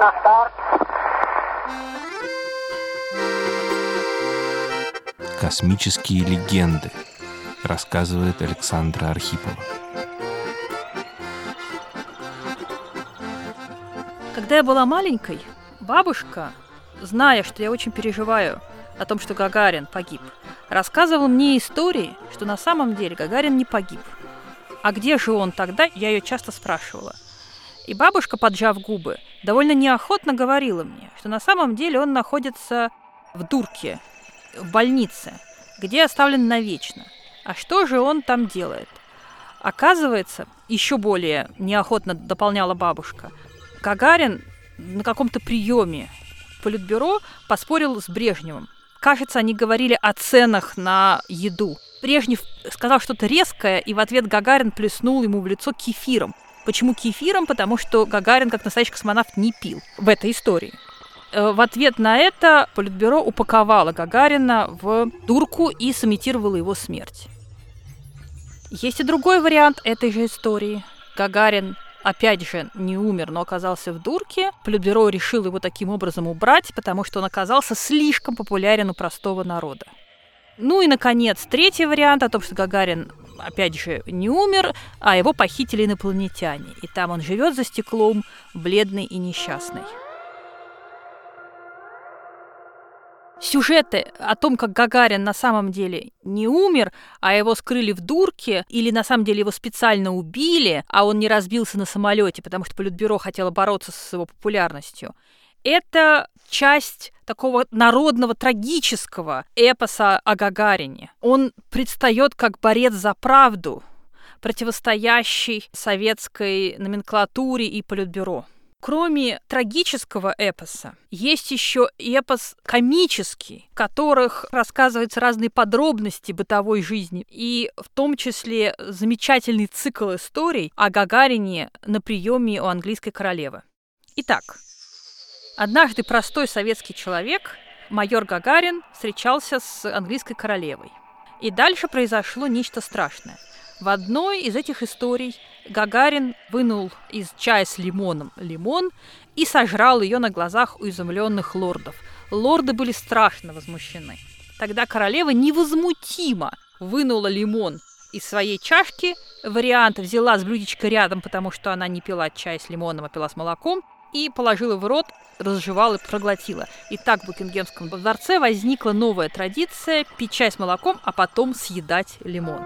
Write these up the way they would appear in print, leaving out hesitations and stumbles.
на старт. Космические легенды, рассказывает Александра Архипова. Когда я была маленькой, бабушка, зная, что я очень переживаю о том, что Гагарин погиб, рассказывала мне истории, что на самом деле Гагарин не погиб. А где же он тогда, я ее часто спрашивала. И бабушка, поджав губы, довольно неохотно говорила мне, что на самом деле он находится в дурке, в больнице, где оставлен навечно. А что же он там делает? Оказывается, еще более неохотно дополняла бабушка, Гагарин на каком-то приеме Политбюро поспорил с Брежневым. Кажется, они говорили о ценах на еду. Брежнев сказал что-то резкое, и в ответ Гагарин плеснул ему в лицо кефиром. Почему кефиром? Потому что Гагарин, как настоящий космонавт, не пил в этой истории. В ответ на это Политбюро упаковало Гагарина в дурку и сымитировало его смерть. Есть и другой вариант этой же истории. Гагарин, опять же, не умер, но оказался в дурке. Политбюро решило его таким образом убрать, потому что он оказался слишком популярен у простого народа. Ну и, наконец, третий вариант о том, что Гагарин, опять же, не умер, а его похитили инопланетяне. И там он живет за стеклом, бледный и несчастный. Сюжеты о том, как Гагарин на самом деле не умер, а его скрыли в дурке, или на самом деле его специально убили, а он не разбился на самолете, потому что Политбюро хотело бороться с его популярностью, это часть такого народного трагического эпоса о Гагарине. Он предстает как борец за правду, противостоящий советской номенклатуре и Политбюро. Кроме трагического эпоса, есть еще эпос комический, в которых рассказываются разные подробности бытовой жизни, и в том числе замечательный цикл историй о Гагарине на приеме у английской королевы. Итак, однажды простой советский человек, майор Гагарин, встречался с английской королевой. И дальше произошло нечто страшное. В одной из этих историй Гагарин вынул из чая с лимоном лимон и сожрал ее на глазах у изумленных лордов. Лорды были страшно возмущены. Тогда королева невозмутимо вынула лимон из своей чашки, вариант взяла с блюдечка рядом, потому что она не пила чай с лимоном, а пила с молоком, и положила в рот, разжевала и проглотила. И так в Букингемском дворце возникла новая традиция пить чай с молоком, а потом съедать лимон.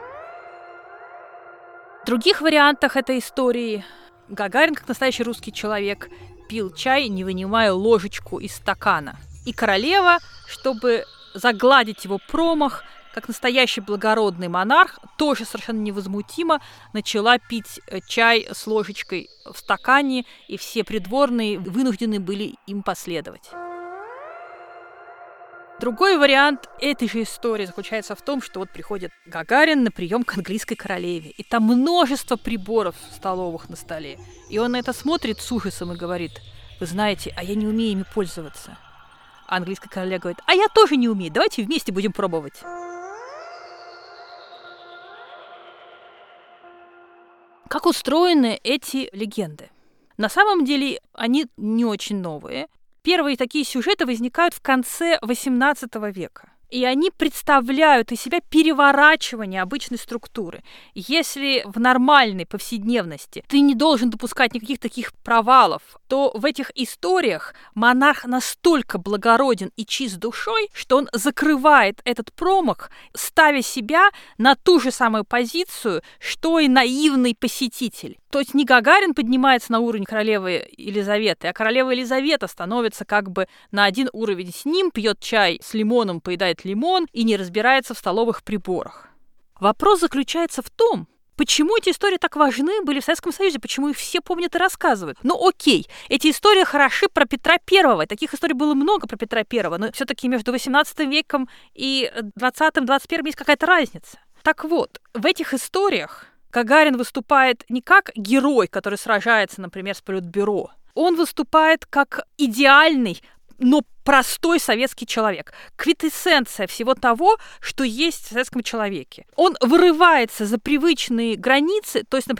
В других вариантах этой истории Гагарин, как настоящий русский человек, пил чай, не вынимая ложечку из стакана. И королева, чтобы загладить его промах, как настоящий благородный монарх, тоже совершенно невозмутимо начала пить чай с ложечкой в стакане, и все придворные вынуждены были им последовать. Другой вариант этой же истории заключается в том, что вот приходит Гагарин на прием к английской королеве, и там множество приборов столовых на столе. И он на это смотрит с ужасом и говорит: «Вы знаете, а я не умею ими пользоваться». А английская королева говорит: «А я тоже не умею, давайте вместе будем пробовать». Как устроены эти легенды? На самом деле они не очень новые. Первые такие сюжеты возникают в конце XVIII века. И они представляют из себя переворачивание обычной структуры. Если в нормальной повседневности ты не должен допускать никаких таких провалов, то в этих историях монарх настолько благороден и чист душой, что он закрывает этот промах, ставя себя на ту же самую позицию, что и наивный посетитель. То есть не Гагарин поднимается на уровень королевы Елизаветы, а королева Елизавета становится как бы на один уровень с ним, пьет чай с лимоном, поедает лимон и не разбирается в столовых приборах. Вопрос заключается в том, почему эти истории так важны были в Советском Союзе, почему их все помнят и рассказывают. Ну окей, эти истории хороши про Петра Первого, таких историй было много про Петра Первого, но все-таки между XVIII веком и XX-XXI есть какая-то разница. Так вот, в этих историях Гагарин выступает не как герой, который сражается, например, с Политбюро. Он выступает как идеальный, но простой советский человек. Квинтэссенция всего того, что есть в советском человеке. Он вырывается за привычные границы, то есть, например,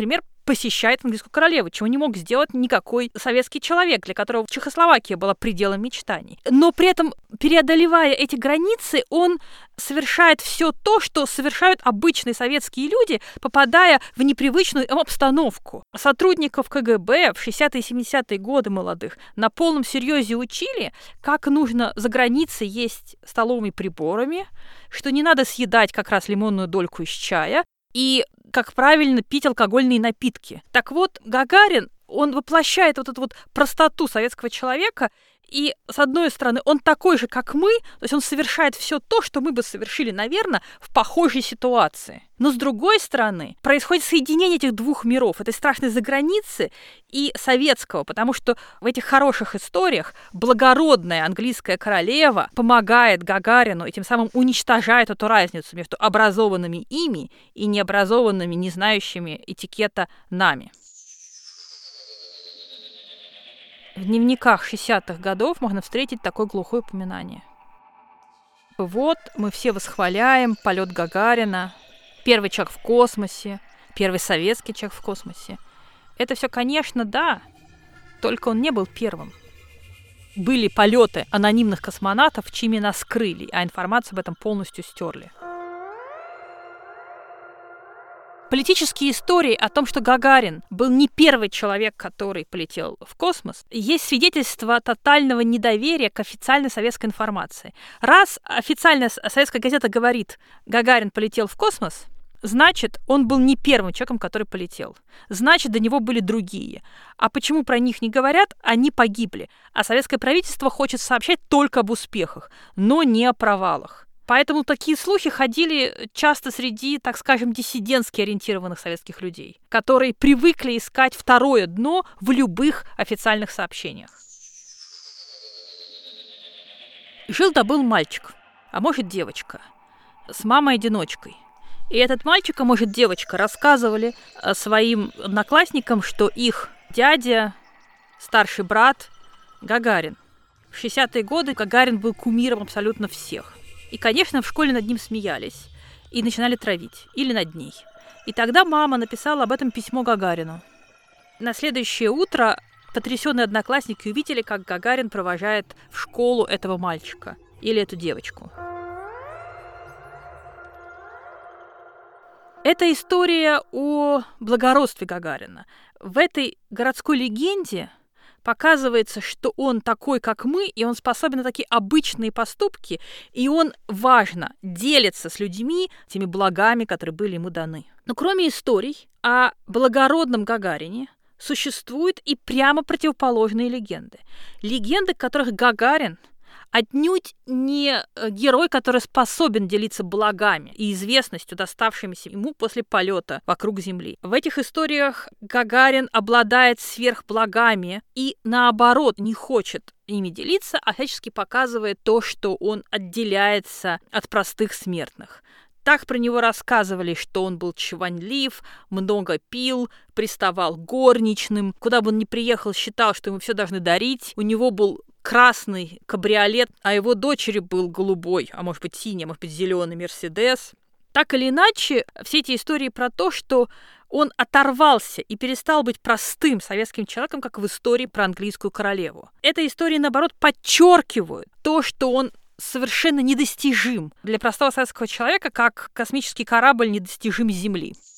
посещает английскую королеву, чего не мог сделать никакой советский человек, для которого Чехословакия была пределом мечтаний. Но при этом, преодолевая эти границы, он совершает все то, что совершают обычные советские люди, попадая в непривычную обстановку. Сотрудников КГБ в 60-е и 70-е годы молодых на полном серьезе учили, как нужно за границей есть столовыми приборами, что не надо съедать как раз лимонную дольку из чая, и как правильно пить алкогольные напитки. Так вот, Гагарин, он воплощает вот эту вот простоту советского человека, и, с одной стороны, он такой же, как мы, то есть он совершает все то, что мы бы совершили, наверное, в похожей ситуации. Но, с другой стороны, происходит соединение этих двух миров, этой страшной заграницы и советского, потому что в этих хороших историях благородная английская королева помогает Гагарину и тем самым уничтожает эту разницу между образованными ими и необразованными, не знающими этикета нами. В дневниках 60-х годов можно встретить такое глухое упоминание. Вот мы все восхваляем полет Гагарина, первый человек в космосе, первый советский человек в космосе. Это все, конечно, да, только он не был первым. Были полеты анонимных космонавтов, чьи имена скрыли, а информацию об этом полностью стерли. Политические истории о том, что Гагарин был не первый человек, который полетел в космос, есть свидетельство тотального недоверия к официальной советской информации. Раз официальная советская газета говорит, Гагарин полетел в космос, значит, он был не первым человеком, который полетел. Значит, до него были другие. А почему про них не говорят? Они погибли. А советское правительство хочет сообщать только об успехах, но не о провалах. Поэтому такие слухи ходили часто среди, так скажем, диссидентски ориентированных советских людей, которые привыкли искать второе дно в любых официальных сообщениях. Жил-то был мальчик, а может девочка, с мамой-одиночкой. И этот мальчик, а может девочка, рассказывали своим одноклассникам, что их дядя, старший брат Гагарин. В 60-е годы Гагарин был кумиром абсолютно всех. И, конечно, в школе над ним смеялись и начинали травить, или над ней. И тогда мама написала об этом письмо Гагарину. На следующее утро потрясенные одноклассники увидели, как Гагарин провожает в школу этого мальчика или эту девочку. Это история о благородстве Гагарина. В этой городской легенде показывается, что он такой, как мы, и он способен на такие обычные поступки, и он, важно, делится с людьми теми благами, которые были ему даны. Но кроме историй о благородном Гагарине существуют и прямо противоположные легенды. Легенды, в которых Гагарин отнюдь не герой, который способен делиться благами и известностью, доставшимися ему после полета вокруг Земли. В этих историях Гагарин обладает сверхблагами и, наоборот, не хочет ими делиться, а всячески показывает то, что он отделяется от простых смертных. Так про него рассказывали, что он был чванлив, много пил, приставал к горничным, куда бы он ни приехал, считал, что ему все должны дарить. У него был красный кабриолет, а его дочери был голубой, а может быть синий, а может быть зеленый Мерседес. Так или иначе, все эти истории про то, что он оторвался и перестал быть простым советским человеком, как в истории про английскую королеву. Эти истории, наоборот, подчеркивают то, что он совершенно недостижим для простого советского человека, как космический корабль недостижим Земли.